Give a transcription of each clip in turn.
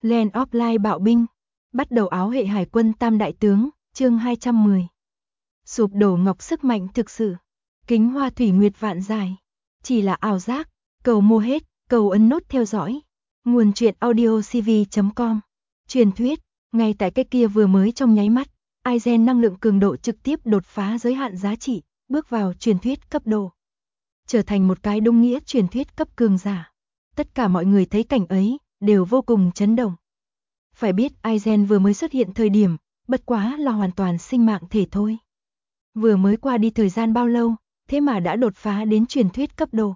Land of Light bạo binh. Bắt đầu áo hệ hải quân tam đại tướng, chương 210. Sụp đổ ngọc sức mạnh thực sự. Kính hoa thủy nguyệt vạn dài. Chỉ là ảo giác. Cầu mua hết, cầu ấn nút theo dõi. Nguồn truyện audiocv.com. Truyền thuyết, ngay tại cái kia vừa mới trong nháy mắt, Aizen năng lượng cường độ trực tiếp đột phá giới hạn giá trị, bước vào truyền thuyết cấp độ. Trở thành một cái đúng nghĩa truyền thuyết cấp cường giả. Tất cả mọi người thấy cảnh ấy, đều vô cùng chấn động. Phải biết Aizen vừa mới xuất hiện thời điểm, bất quá là hoàn toàn sinh mạng thể thôi. Vừa mới qua đi thời gian bao lâu, thế mà đã đột phá đến truyền thuyết cấp độ.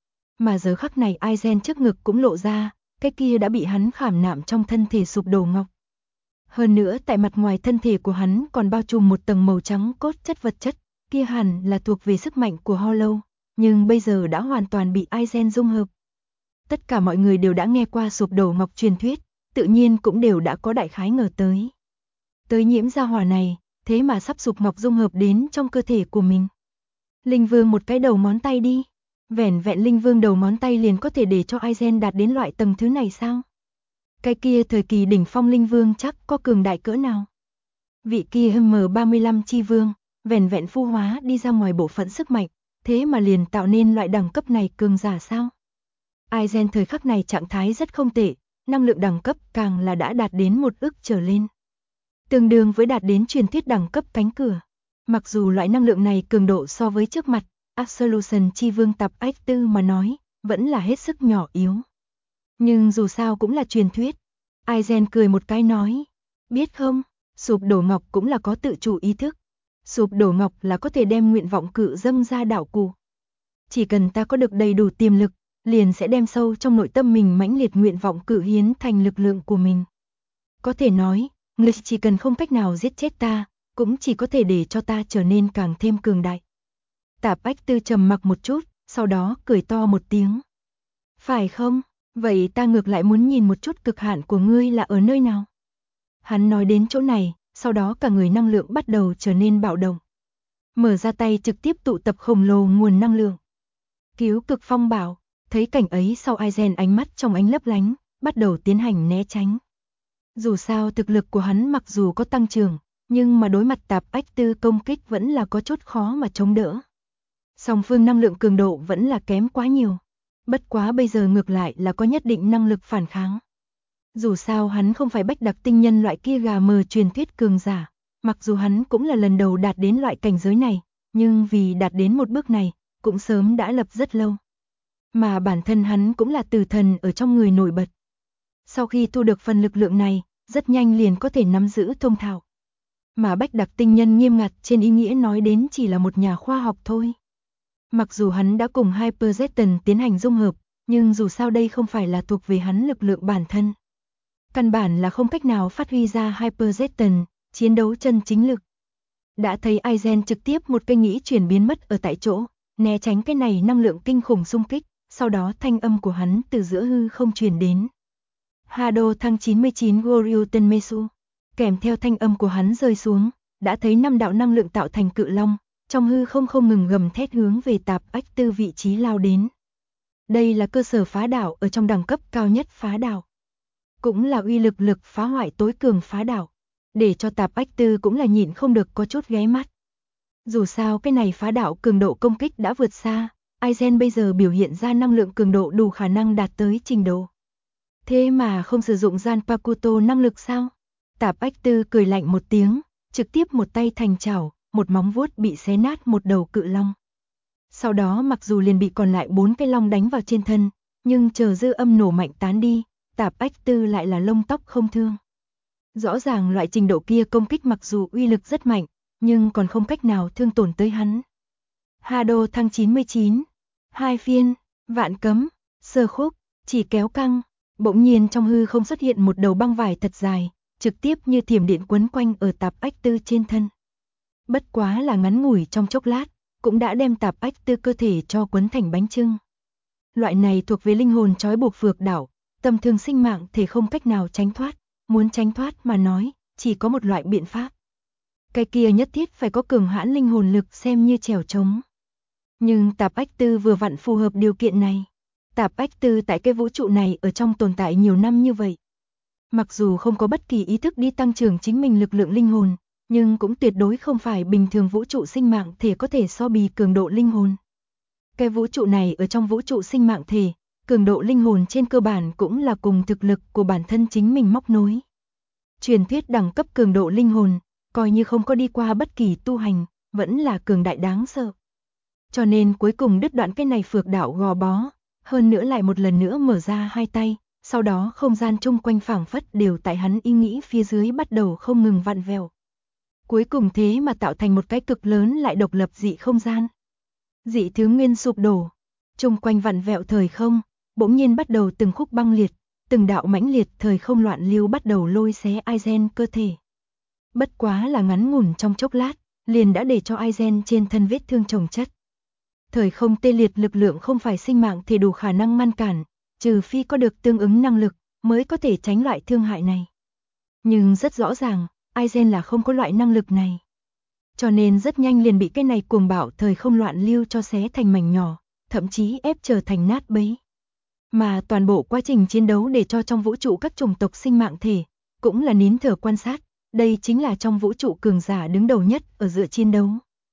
Mà giờ khắc này Aizen trước ngực cũng lộ ra, cái kia đã bị hắn khảm nạm trong thân thể sụp đổ ngọc. Hơn nữa tại mặt ngoài thân thể của hắn còn bao trùm một tầng màu trắng cốt chất vật chất, kia hẳn là thuộc về sức mạnh của Hollow, nhưng bây giờ đã hoàn toàn bị Aizen dung hợp. Tất cả mọi người đều đã nghe qua sụp đổ ngọc truyền thuyết, tự nhiên cũng đều đã có đại khái ngờ tới. Tới nhiễm gia hỏa này, thế mà sắp sụp ngọc dung hợp đến trong cơ thể của mình. Linh Vương một cái đầu ngón tay đi. Vẻn vẹn Linh Vương đầu ngón tay liền có thể để cho Aizen đạt đến loại tầng thứ này sao? Cái kia thời kỳ đỉnh phong Linh Vương chắc có cường đại cỡ nào? Vị kia M35 chi vương, vẻn vẹn phu hóa đi ra ngoài bộ phận sức mạnh, thế mà liền tạo nên loại đẳng cấp này cường giả sao? Aizen thời khắc này trạng thái rất không tệ, năng lượng đẳng cấp càng là đã đạt đến 1 ức trở lên. Tương đương với đạt đến truyền thuyết đẳng cấp cánh cửa. Mặc dù loại năng lượng này cường độ so với trước mặt Absolution chi vương tập X4 mà nói, vẫn là hết sức nhỏ yếu. Nhưng dù sao cũng là truyền thuyết. Aizen cười một cái nói, biết không, sụp đổ ngọc cũng là có tự chủ ý thức. Sụp đổ ngọc là có thể đem nguyện vọng cự dâng ra đạo cụ. Chỉ cần ta có được đầy đủ tiềm lực, liền sẽ đem sâu trong nội tâm mình mãnh liệt nguyện vọng cự hiến thành lực lượng của mình. Có thể nói, ngươi chỉ cần không cách nào giết chết ta, cũng chỉ có thể để cho ta trở nên càng thêm cường đại. Tạp Ách Tư trầm mặc một chút, sau đó cười to một tiếng. Phải không? Vậy ta ngược lại muốn nhìn một chút cực hạn của ngươi là ở nơi nào? Hắn nói đến chỗ này, sau đó cả người năng lượng bắt đầu trở nên bạo động. Mở ra tay trực tiếp tụ tập khổng lồ nguồn năng lượng. Cứu cực phong bảo, thấy cảnh ấy sau Aizen ánh mắt trong ánh lấp lánh, bắt đầu tiến hành né tránh. Dù sao thực lực của hắn mặc dù có tăng trưởng, nhưng mà đối mặt Tạp Ách Tư công kích vẫn là có chút khó mà chống đỡ. Song phương năng lượng cường độ vẫn là kém quá nhiều. Bất quá bây giờ ngược lại là có nhất định năng lực phản kháng. Dù sao hắn không phải bách đặc tinh nhân loại kia gà mờ truyền thuyết cường giả, mặc dù hắn cũng là lần đầu đạt đến loại cảnh giới này, nhưng vì đạt đến một bước này, cũng sớm đã lập rất lâu. Mà bản thân hắn cũng là tử thần ở trong người nổi bật. Sau khi thu được phần lực lượng này, rất nhanh liền có thể nắm giữ thông thạo. Mà bách đặc tinh nhân nghiêm ngặt trên ý nghĩa nói đến chỉ là một nhà khoa học thôi. Mặc dù hắn đã cùng Hyper Zeton tiến hành dung hợp, nhưng dù sao đây không phải là thuộc về hắn lực lượng bản thân. Căn bản là không cách nào phát huy ra Hyper Zeton, chiến đấu chân chính lực. Đã thấy Aizen trực tiếp một cây nghĩ chuyển biến mất ở tại chỗ, né tránh cái này năng lượng kinh khủng xung kích, sau đó thanh âm của hắn từ giữa hư không truyền đến. Hado thăng 99 Goryu Tenmetsu, kèm theo thanh âm của hắn rơi xuống, đã thấy 5 đạo năng lượng tạo thành cự long, trong hư không ngừng gầm thét hướng về Tạp Ách Tư vị trí lao đến. Đây là cơ sở phá đảo ở trong đẳng cấp cao nhất phá đảo. Cũng là uy lực phá hoại tối cường phá đảo, để cho Tạp Ách Tư cũng là nhịn không được có chút ghé mắt. Dù sao cái này phá đảo cường độ công kích đã vượt xa, Aizen bây giờ biểu hiện ra năng lượng cường độ đủ khả năng đạt tới trình độ. Thế mà không sử dụng Zanpakuto năng lực sao? Tạp Ách Tư cười lạnh một tiếng, trực tiếp một tay thành chảo, một móng vuốt bị xé nát một đầu cự long. Sau đó mặc dù liền bị còn lại 4 cái long đánh vào trên thân, nhưng chờ dư âm nổ mạnh tán đi, Tạp Ách Tư lại là lông tóc không thương. Rõ ràng loại trình độ kia công kích mặc dù uy lực rất mạnh, nhưng còn không cách nào thương tổn tới hắn. Hado thăng 99, 2 phiên, vạn cấm, sơ khúc, chỉ kéo căng, bỗng nhiên trong hư không xuất hiện một đầu băng vải thật dài, trực tiếp như thiểm điện quấn quanh ở Tạp Ách Tư trên thân. Bất quá là ngắn ngủi trong chốc lát, cũng đã đem Tạp Ách Tư cơ thể cho quấn thành bánh chưng. Loại này thuộc về linh hồn trói buộc phược đảo, tầm thường sinh mạng thể không cách nào tránh thoát, muốn tránh thoát mà nói, chỉ có một loại biện pháp. Cái kia nhất thiết phải có cường hãn linh hồn lực xem như trèo trống. Nhưng Tạp Ách Tư vừa vặn phù hợp điều kiện này. Tạp Ách Tư tại cái vũ trụ này ở trong tồn tại nhiều năm như vậy. Mặc dù không có bất kỳ ý thức đi tăng trưởng chính mình lực lượng linh hồn, nhưng cũng tuyệt đối không phải bình thường vũ trụ sinh mạng thể có thể so bì cường độ linh hồn. Cái vũ trụ này ở trong vũ trụ sinh mạng thể, cường độ linh hồn trên cơ bản cũng là cùng thực lực của bản thân chính mình móc nối. Truyền thuyết đẳng cấp cường độ linh hồn, coi như không có đi qua bất kỳ tu hành, vẫn là cường đại đáng sợ. Cho nên cuối cùng đứt đoạn cái này phược đạo gò bó, hơn nữa lại một lần nữa mở ra hai tay, sau đó không gian chung quanh phảng phất đều tại hắn ý nghĩ phía dưới bắt đầu không ngừng vặn vẹo. Cuối cùng thế mà tạo thành một cái cực lớn lại độc lập dị không gian. Dị thứ nguyên sụp đổ, chung quanh vặn vẹo thời không, bỗng nhiên bắt đầu từng khúc băng liệt, từng đạo mãnh liệt thời không loạn lưu bắt đầu lôi xé Aizen cơ thể. Bất quá là ngắn ngủn trong chốc lát, liền đã để cho Aizen trên thân vết thương chồng chất. Thời không tê liệt lực lượng không phải sinh mạng thì đủ khả năng ngăn cản, trừ phi có được tương ứng năng lực, mới có thể tránh loại thương hại này. Nhưng rất rõ ràng, Aizen là không có loại năng lực này. Cho nên rất nhanh liền bị cái này cuồng bạo thời không loạn lưu cho xé thành mảnh nhỏ, thậm chí ép trở thành nát bấy. Mà toàn bộ quá trình chiến đấu để cho trong vũ trụ các chủng tộc sinh mạng thể, cũng là nín thở quan sát, đây chính là trong vũ trụ cường giả đứng đầu nhất ở giữa chiến đấu.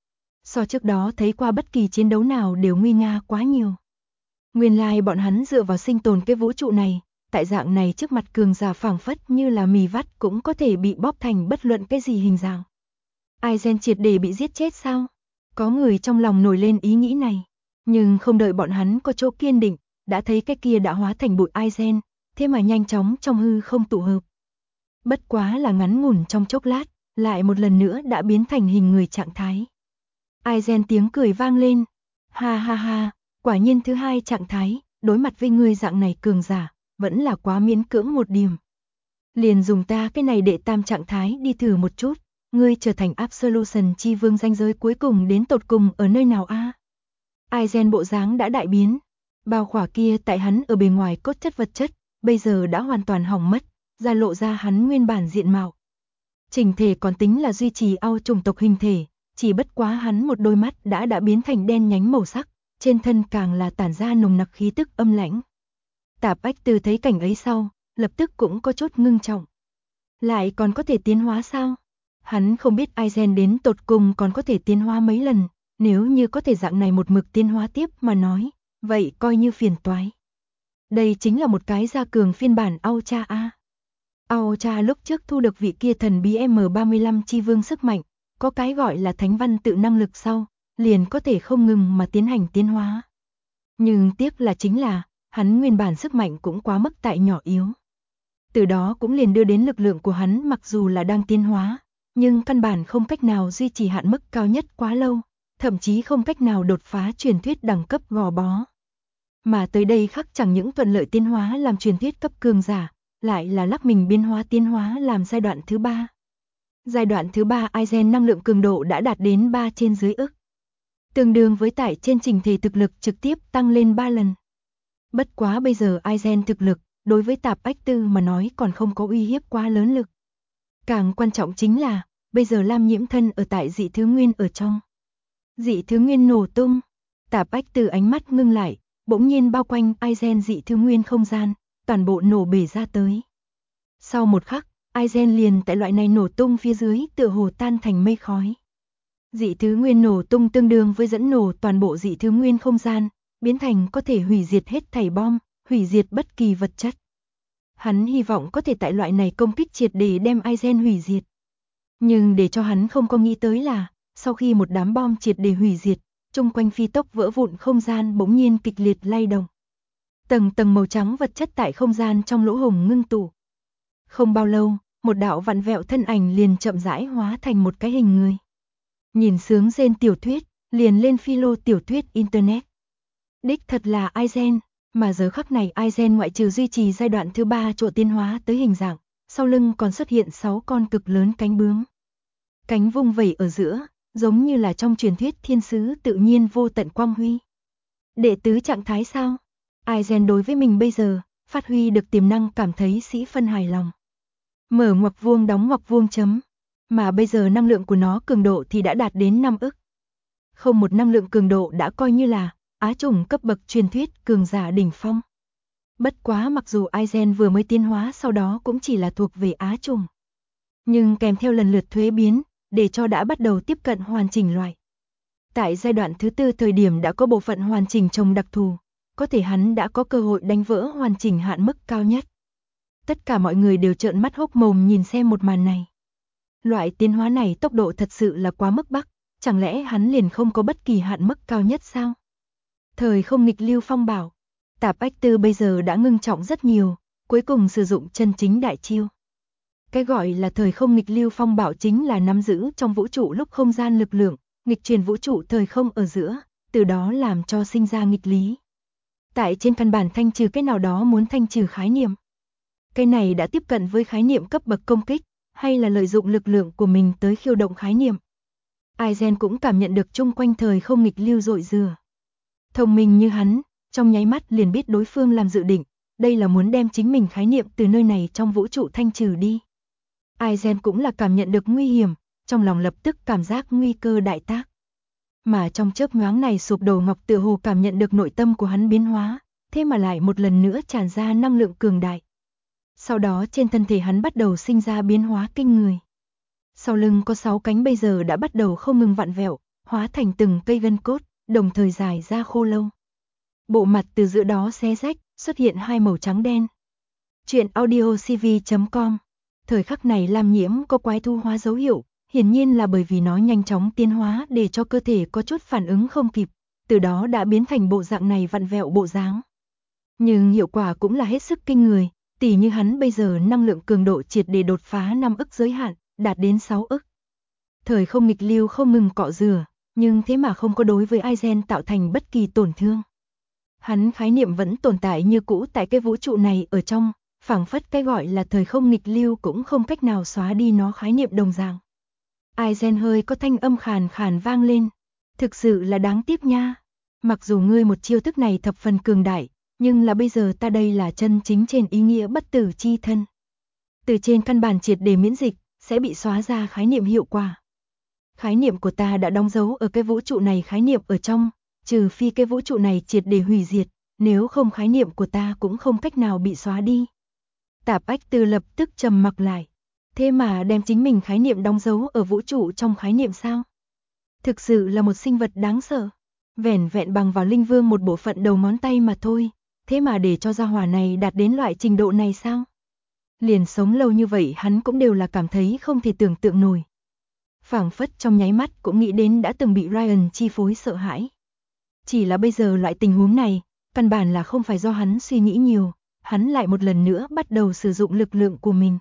So trước đó thấy qua bất kỳ chiến đấu nào đều nguy nga quá nhiều. Nguyên lai bọn hắn dựa vào sinh tồn cái vũ trụ này, tại dạng này trước mặt cường giả phảng phất như là mì vắt cũng có thể bị bóp thành bất luận cái gì hình dạng. Aizen triệt để bị giết chết sao? Có người trong lòng nổi lên ý nghĩ này, nhưng không đợi bọn hắn có chỗ kiên định, đã thấy cái kia đã hóa thành bụi Aizen, thế mà nhanh chóng trong hư không tụ hợp. Bất quá là ngắn ngủn trong chốc lát, lại một lần nữa đã biến thành hình người trạng thái. Aizen tiếng cười vang lên, ha ha ha, quả nhiên thứ hai trạng thái, đối mặt với người dạng này cường giả, vẫn là quá miễn cưỡng một điểm. Liền dùng ta cái này đệ tam trạng thái đi thử một chút, ngươi trở thành Absolution chi vương ranh giới cuối cùng đến tột cùng ở nơi nào a? Aizen bộ dáng đã đại biến, bao khỏa kia tại hắn ở bề ngoài cốt chất vật chất, bây giờ đã hoàn toàn hỏng mất, ra lộ ra hắn nguyên bản diện mạo. Chỉnh thể còn tính là duy trì ao chủng tộc hình thể, chỉ bất quá hắn một đôi mắt đã biến thành đen nhánh màu sắc, trên thân càng là tản ra nồng nặc khí tức âm lãnh. Tạp Ách Tư thấy cảnh ấy sau, lập tức cũng có chút ngưng trọng. Lại còn có thể tiến hóa sao? Hắn không biết Aizen đến tột cùng còn có thể tiến hóa mấy lần, nếu như có thể dạng này một mực tiến hóa tiếp mà nói, vậy coi như phiền toái. Đây chính là một cái gia cường phiên bản Aucha A. Aucha lúc trước thu được vị kia thần bí M35 chi vương sức mạnh, có cái gọi là thánh văn tự năng lực sau, liền có thể không ngừng mà tiến hành tiến hóa. Nhưng tiếc là chính là, hắn nguyên bản sức mạnh cũng quá mức tại nhỏ yếu. Từ đó cũng liền đưa đến lực lượng của hắn mặc dù là đang tiến hóa, nhưng căn bản không cách nào duy trì hạn mức cao nhất quá lâu, thậm chí không cách nào đột phá truyền thuyết đẳng cấp gò bó. Mà tới đây khắc chẳng những thuận lợi tiến hóa làm truyền thuyết cấp cường giả, lại là lắc mình biến hóa tiến hóa làm giai đoạn thứ 3. Giai đoạn thứ 3 Aizen năng lượng cường độ đã đạt đến 3 trên dưới ức. Tương đương với tại trên trình thể thực lực trực tiếp tăng lên 3 lần. Bất quá bây giờ Aizen thực lực, đối với Tạp Ách Tư mà nói còn không có uy hiếp quá lớn lực. Càng quan trọng chính là, bây giờ Lam Nhiễm thân ở tại dị thứ nguyên ở trong. Dị thứ nguyên nổ tung, Tạp Ách Tư ánh mắt ngưng lại, bỗng nhiên bao quanh Aizen dị thứ nguyên không gian, toàn bộ nổ bể ra tới. Sau một khắc, Aizen liền tại loại này nổ tung phía dưới tựa hồ tan thành mây khói. Dị thứ nguyên nổ tung tương đương với dẫn nổ toàn bộ dị thứ nguyên không gian, biến thành có thể hủy diệt hết thảy bom, hủy diệt bất kỳ vật chất. Hắn hy vọng có thể tại loại này công kích triệt để đem Aizen hủy diệt. Nhưng để cho hắn không có nghĩ tới là, sau khi một đám bom triệt để hủy diệt, chung quanh phi tốc vỡ vụn không gian bỗng nhiên kịch liệt lay động. Tầng tầng màu trắng vật chất tại không gian trong lỗ hổng ngưng tụ. Không bao lâu, một đạo vặn vẹo thân ảnh liền chậm rãi hóa thành một cái hình người. Nhìn sướng rên tiểu thuyết, liền lên philo tiểu thuyết internet. Đích thật là Aizen, mà giờ khắc này Aizen ngoại trừ duy trì giai đoạn thứ 3 chỗ tiến hóa tới hình dạng, sau lưng còn xuất hiện 6 con cực lớn cánh bướm. Cánh vung vẩy ở giữa, giống như là trong truyền thuyết thiên sứ tự nhiên vô tận quang huy. Đệ tứ trạng thái sao? Aizen đối với mình bây giờ, phát huy được tiềm năng cảm thấy sĩ phân hài lòng. Mở ngoặc vuông đóng ngoặc vuông chấm. Mà bây giờ năng lượng của nó cường độ thì đã đạt đến 5 ức. Không một năng lượng cường độ đã coi như là á chủng cấp bậc truyền thuyết cường giả đỉnh phong. Bất quá mặc dù Aizen vừa mới tiến hóa sau đó cũng chỉ là thuộc về Á chủng. Nhưng kèm theo lần lượt thuế biến, để cho đã bắt đầu tiếp cận hoàn chỉnh loại. Tại giai đoạn thứ tư thời điểm đã có bộ phận hoàn chỉnh trồng đặc thù, có thể hắn đã có cơ hội đánh vỡ hoàn chỉnh hạn mức cao nhất. Tất cả mọi người đều trợn mắt hốc mồm nhìn xem một màn này. Loại tiến hóa này tốc độ thật sự là quá mức bắc, chẳng lẽ hắn liền không có bất kỳ hạn mức cao nhất sao? Thời không nghịch lưu phong bảo, Tạp Ách Tư bây giờ đã ngưng trọng rất nhiều, cuối cùng sử dụng chân chính đại chiêu. Cái gọi là thời không nghịch lưu phong bảo chính là nắm giữ trong vũ trụ lúc không gian lực lượng, nghịch truyền vũ trụ thời không ở giữa, từ đó làm cho sinh ra nghịch lý. Tại trên căn bản thanh trừ cái nào đó muốn thanh trừ khái niệm. Cái này đã tiếp cận với khái niệm cấp bậc công kích, hay là lợi dụng lực lượng của mình tới khiêu động khái niệm. Aizen cũng cảm nhận được chung quanh thời không nghịch lưu dội dừa. Thông minh như hắn, trong nháy mắt liền biết đối phương làm dự định, đây là muốn đem chính mình khái niệm từ nơi này trong vũ trụ thanh trừ đi. Aizen cũng là cảm nhận được nguy hiểm, trong lòng lập tức cảm giác nguy cơ đại tác. Mà trong chớp nhoáng này Sụp Đầu Ngọc tựa hồ cảm nhận được nội tâm của hắn biến hóa, thế mà lại một lần nữa tràn ra năng lượng cường đại. Sau đó trên thân thể hắn bắt đầu sinh ra biến hóa kinh người. Sau lưng có 6 cánh bây giờ đã bắt đầu không ngừng vặn vẹo, hóa thành từng cây gân cốt, đồng thời dài ra khô lâu. Bộ mặt từ giữa đó xé rách, xuất hiện hai màu trắng đen. Chuyện audiocv.com. Thời khắc này Lam Nhiễm có quái thu hóa dấu hiệu, hiển nhiên là bởi vì nó nhanh chóng tiến hóa để cho cơ thể có chút phản ứng không kịp, từ đó đã biến thành bộ dạng này vặn vẹo bộ dáng. Nhưng hiệu quả cũng là hết sức kinh người, tỉ như hắn bây giờ năng lượng cường độ triệt để đột phá 5 ức giới hạn, đạt đến 6 ức. Thời không nghịch lưu không ngừng cọ rửa, nhưng thế mà không có đối với Aizen tạo thành bất kỳ tổn thương. Hắn khái niệm vẫn tồn tại như cũ tại cái vũ trụ này ở trong, phảng phất cái gọi là thời không nghịch lưu cũng không cách nào xóa đi nó khái niệm đồng dạng. Aizen hơi có thanh âm khàn khàn vang lên. Thực sự là đáng tiếc nha. Mặc dù ngươi một chiêu thức này thập phần cường đại, nhưng là bây giờ ta đây là chân chính trên ý nghĩa bất tử chi thân. Từ trên căn bản triệt để miễn dịch, sẽ bị xóa ra khái niệm hiệu quả. Khái niệm của ta đã đóng dấu ở cái vũ trụ này khái niệm ở trong, trừ phi cái vũ trụ này triệt để hủy diệt, nếu không khái niệm của ta cũng không cách nào bị xóa đi. Tạp Ách Tư lập tức trầm mặc lại. Thế mà đem chính mình khái niệm đóng dấu ở vũ trụ trong khái niệm sao? Thực sự là một sinh vật đáng sợ. Vẻn vẹn bằng vào linh vương một bộ phận đầu ngón tay mà thôi, thế mà để cho gia hỏa này đạt đến loại trình độ này sao? Liền sống lâu như vậy hắn cũng đều là cảm thấy không thể tưởng tượng nổi. Phảng phất trong nháy mắt cũng nghĩ đến đã từng bị Ryan chi phối sợ hãi. Chỉ là bây giờ loại tình huống này, căn bản là không phải do hắn suy nghĩ nhiều, hắn lại một lần nữa bắt đầu sử dụng lực lượng của mình.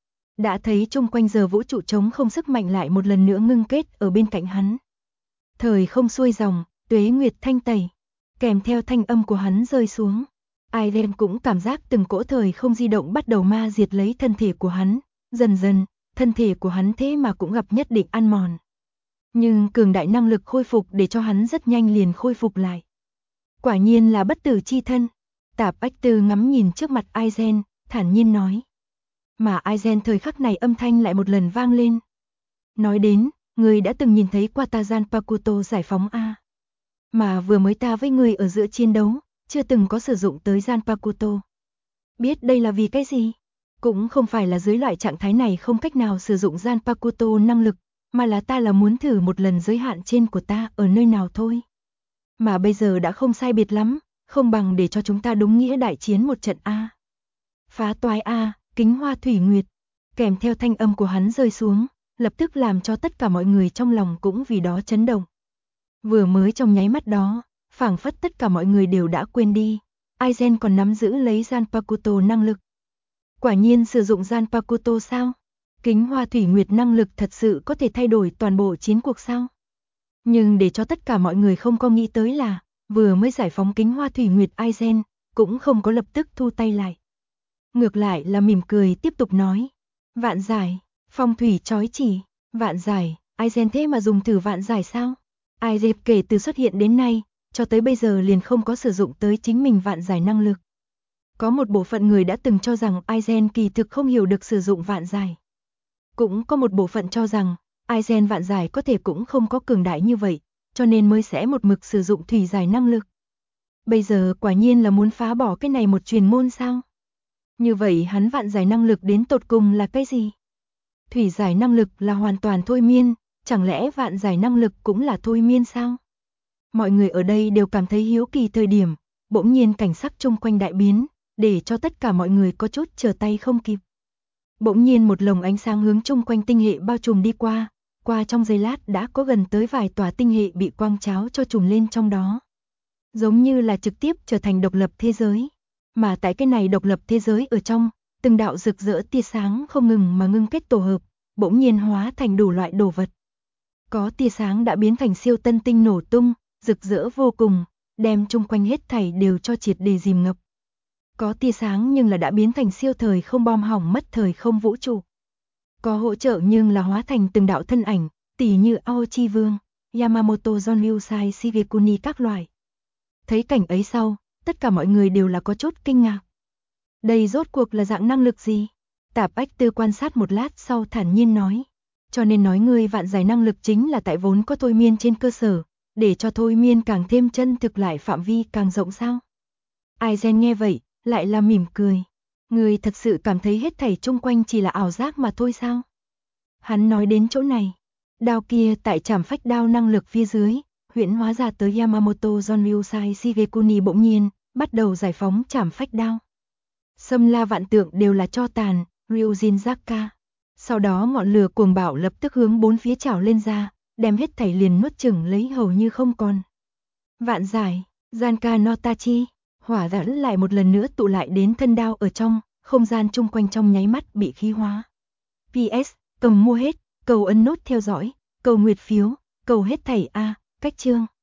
Đã thấy chung quanh giờ vũ trụ trống không sức mạnh lại một lần nữa ngưng kết ở bên cạnh hắn. Thời không xuôi dòng, tuế nguyệt thanh tẩy, kèm theo thanh âm của hắn rơi xuống. Aizen cũng cảm giác từng cỗ thời không di động bắt đầu ma diệt lấy thân thể của hắn, dần dần, thân thể của hắn thế mà cũng gặp nhất định ăn mòn. Nhưng cường đại năng lực khôi phục để cho hắn rất nhanh liền khôi phục lại. Quả nhiên là bất tử chi thân. Tạp Ách Tư ngắm nhìn trước mặt Aizen, thản nhiên nói. Mà Aizen thời khắc này âm thanh lại một lần vang lên. Nói đến, người đã từng nhìn thấy qua ta Zanpakuto giải phóng A. Mà vừa mới ta với người ở giữa chiến đấu, chưa từng có sử dụng tới Zanpakuto. Biết đây là vì cái gì? Cũng không phải là dưới loại trạng thái này không cách nào sử dụng Zanpakuto năng lực, mà là ta là muốn thử một lần giới hạn trên của ta ở nơi nào thôi. Mà bây giờ đã không sai biệt lắm, không bằng để cho chúng ta đúng nghĩa đại chiến một trận A. Phá toái A, Kính Hoa Thủy Nguyệt, kèm theo thanh âm của hắn rơi xuống, lập tức làm cho tất cả mọi người trong lòng cũng vì đó chấn động. Vừa mới trong nháy mắt đó, phảng phất tất cả mọi người đều đã quên đi, Aizen còn nắm giữ lấy Zanpakuto năng lực. Quả nhiên sử dụng Zanpakuto sao? Kính Hoa Thủy Nguyệt năng lực thật sự có thể thay đổi toàn bộ chiến cuộc sao? Nhưng để cho tất cả mọi người không có nghĩ tới là, vừa mới giải phóng Kính Hoa Thủy Nguyệt Aizen, cũng không có lập tức thu tay lại. Ngược lại là mỉm cười tiếp tục nói. Vạn giải, phong thủy chói chỉ, vạn giải, Aizen thế mà dùng thử vạn giải sao? Aizen kể từ xuất hiện đến nay, cho tới bây giờ liền không có sử dụng tới chính mình vạn giải năng lực. Có một bộ phận người đã từng cho rằng Aizen kỳ thực không hiểu được sử dụng vạn giải. Cũng có một bộ phận cho rằng, Aizen vạn giải có thể cũng không có cường đại như vậy, cho nên mới sẽ một mực sử dụng thủy giải năng lực. Bây giờ quả nhiên là muốn phá bỏ cái này một truyền môn sao? Như vậy hắn vạn giải năng lực đến tột cùng là cái gì? Thủy giải năng lực là hoàn toàn thôi miên, chẳng lẽ vạn giải năng lực cũng là thôi miên sao? Mọi người ở đây đều cảm thấy hiếu kỳ thời điểm, bỗng nhiên cảnh sắc chung quanh đại biến, để cho tất cả mọi người có chút trở tay không kịp. Bỗng nhiên một lồng ánh sáng hướng chung quanh tinh hệ bao trùm đi qua trong giây lát đã có gần tới vài tòa tinh hệ bị quang cháo cho trùm lên trong đó. Giống như là trực tiếp trở thành độc lập thế giới. Mà tại cái này độc lập thế giới ở trong, từng đạo rực rỡ tia sáng không ngừng mà ngưng kết tổ hợp, bỗng nhiên hóa thành đủ loại đồ vật. Có tia sáng đã biến thành siêu tân tinh nổ tung, rực rỡ vô cùng, đem chung quanh hết thảy đều cho triệt để dìm ngập. Có tia sáng nhưng là đã biến thành siêu thời không bom hỏng mất thời không vũ trụ. Có hỗ trợ nhưng là hóa thành từng đạo thân ảnh, tỉ như Aochi Vương, Yamamoto Jonyusai Shigekuni các loại. Thấy cảnh ấy sau, tất cả mọi người đều là có chút kinh ngạc. Đây rốt cuộc là dạng năng lực gì? Tạp Ách Tư quan sát một lát sau thản nhiên nói. Cho nên nói ngươi vạn giải năng lực chính là tại vốn có thôi miên trên cơ sở, để cho thôi miên càng thêm chân thực lại phạm vi càng rộng sao? Aizen nghe vậy, lại là mỉm cười. Ngươi thật sự cảm thấy hết thảy chung quanh chỉ là ảo giác mà thôi sao? Hắn nói đến chỗ này, đao kia tại trảm phách đao năng lực phía dưới, huyễn hóa ra tới Yamamoto Jonyusai Shigekuni bỗng nhiên, bắt đầu giải phóng trảm phách đao. Xâm la vạn tượng đều là tro tàn, Ryujin Zaka. Sau đó ngọn lửa cuồng bạo lập tức hướng bốn phía trào lên ra, đem hết thảy liền nuốt chửng lấy hầu như không còn. Vạn giải, Zanka no Tachi, hỏa dẫn lại một lần nữa tụ lại đến thân đao ở trong, không gian chung quanh trong nháy mắt bị khí hóa. PS, cầm mua hết, cầu ấn nút theo dõi, cầu nguyệt phiếu, cầu hết thảy A, cách chương.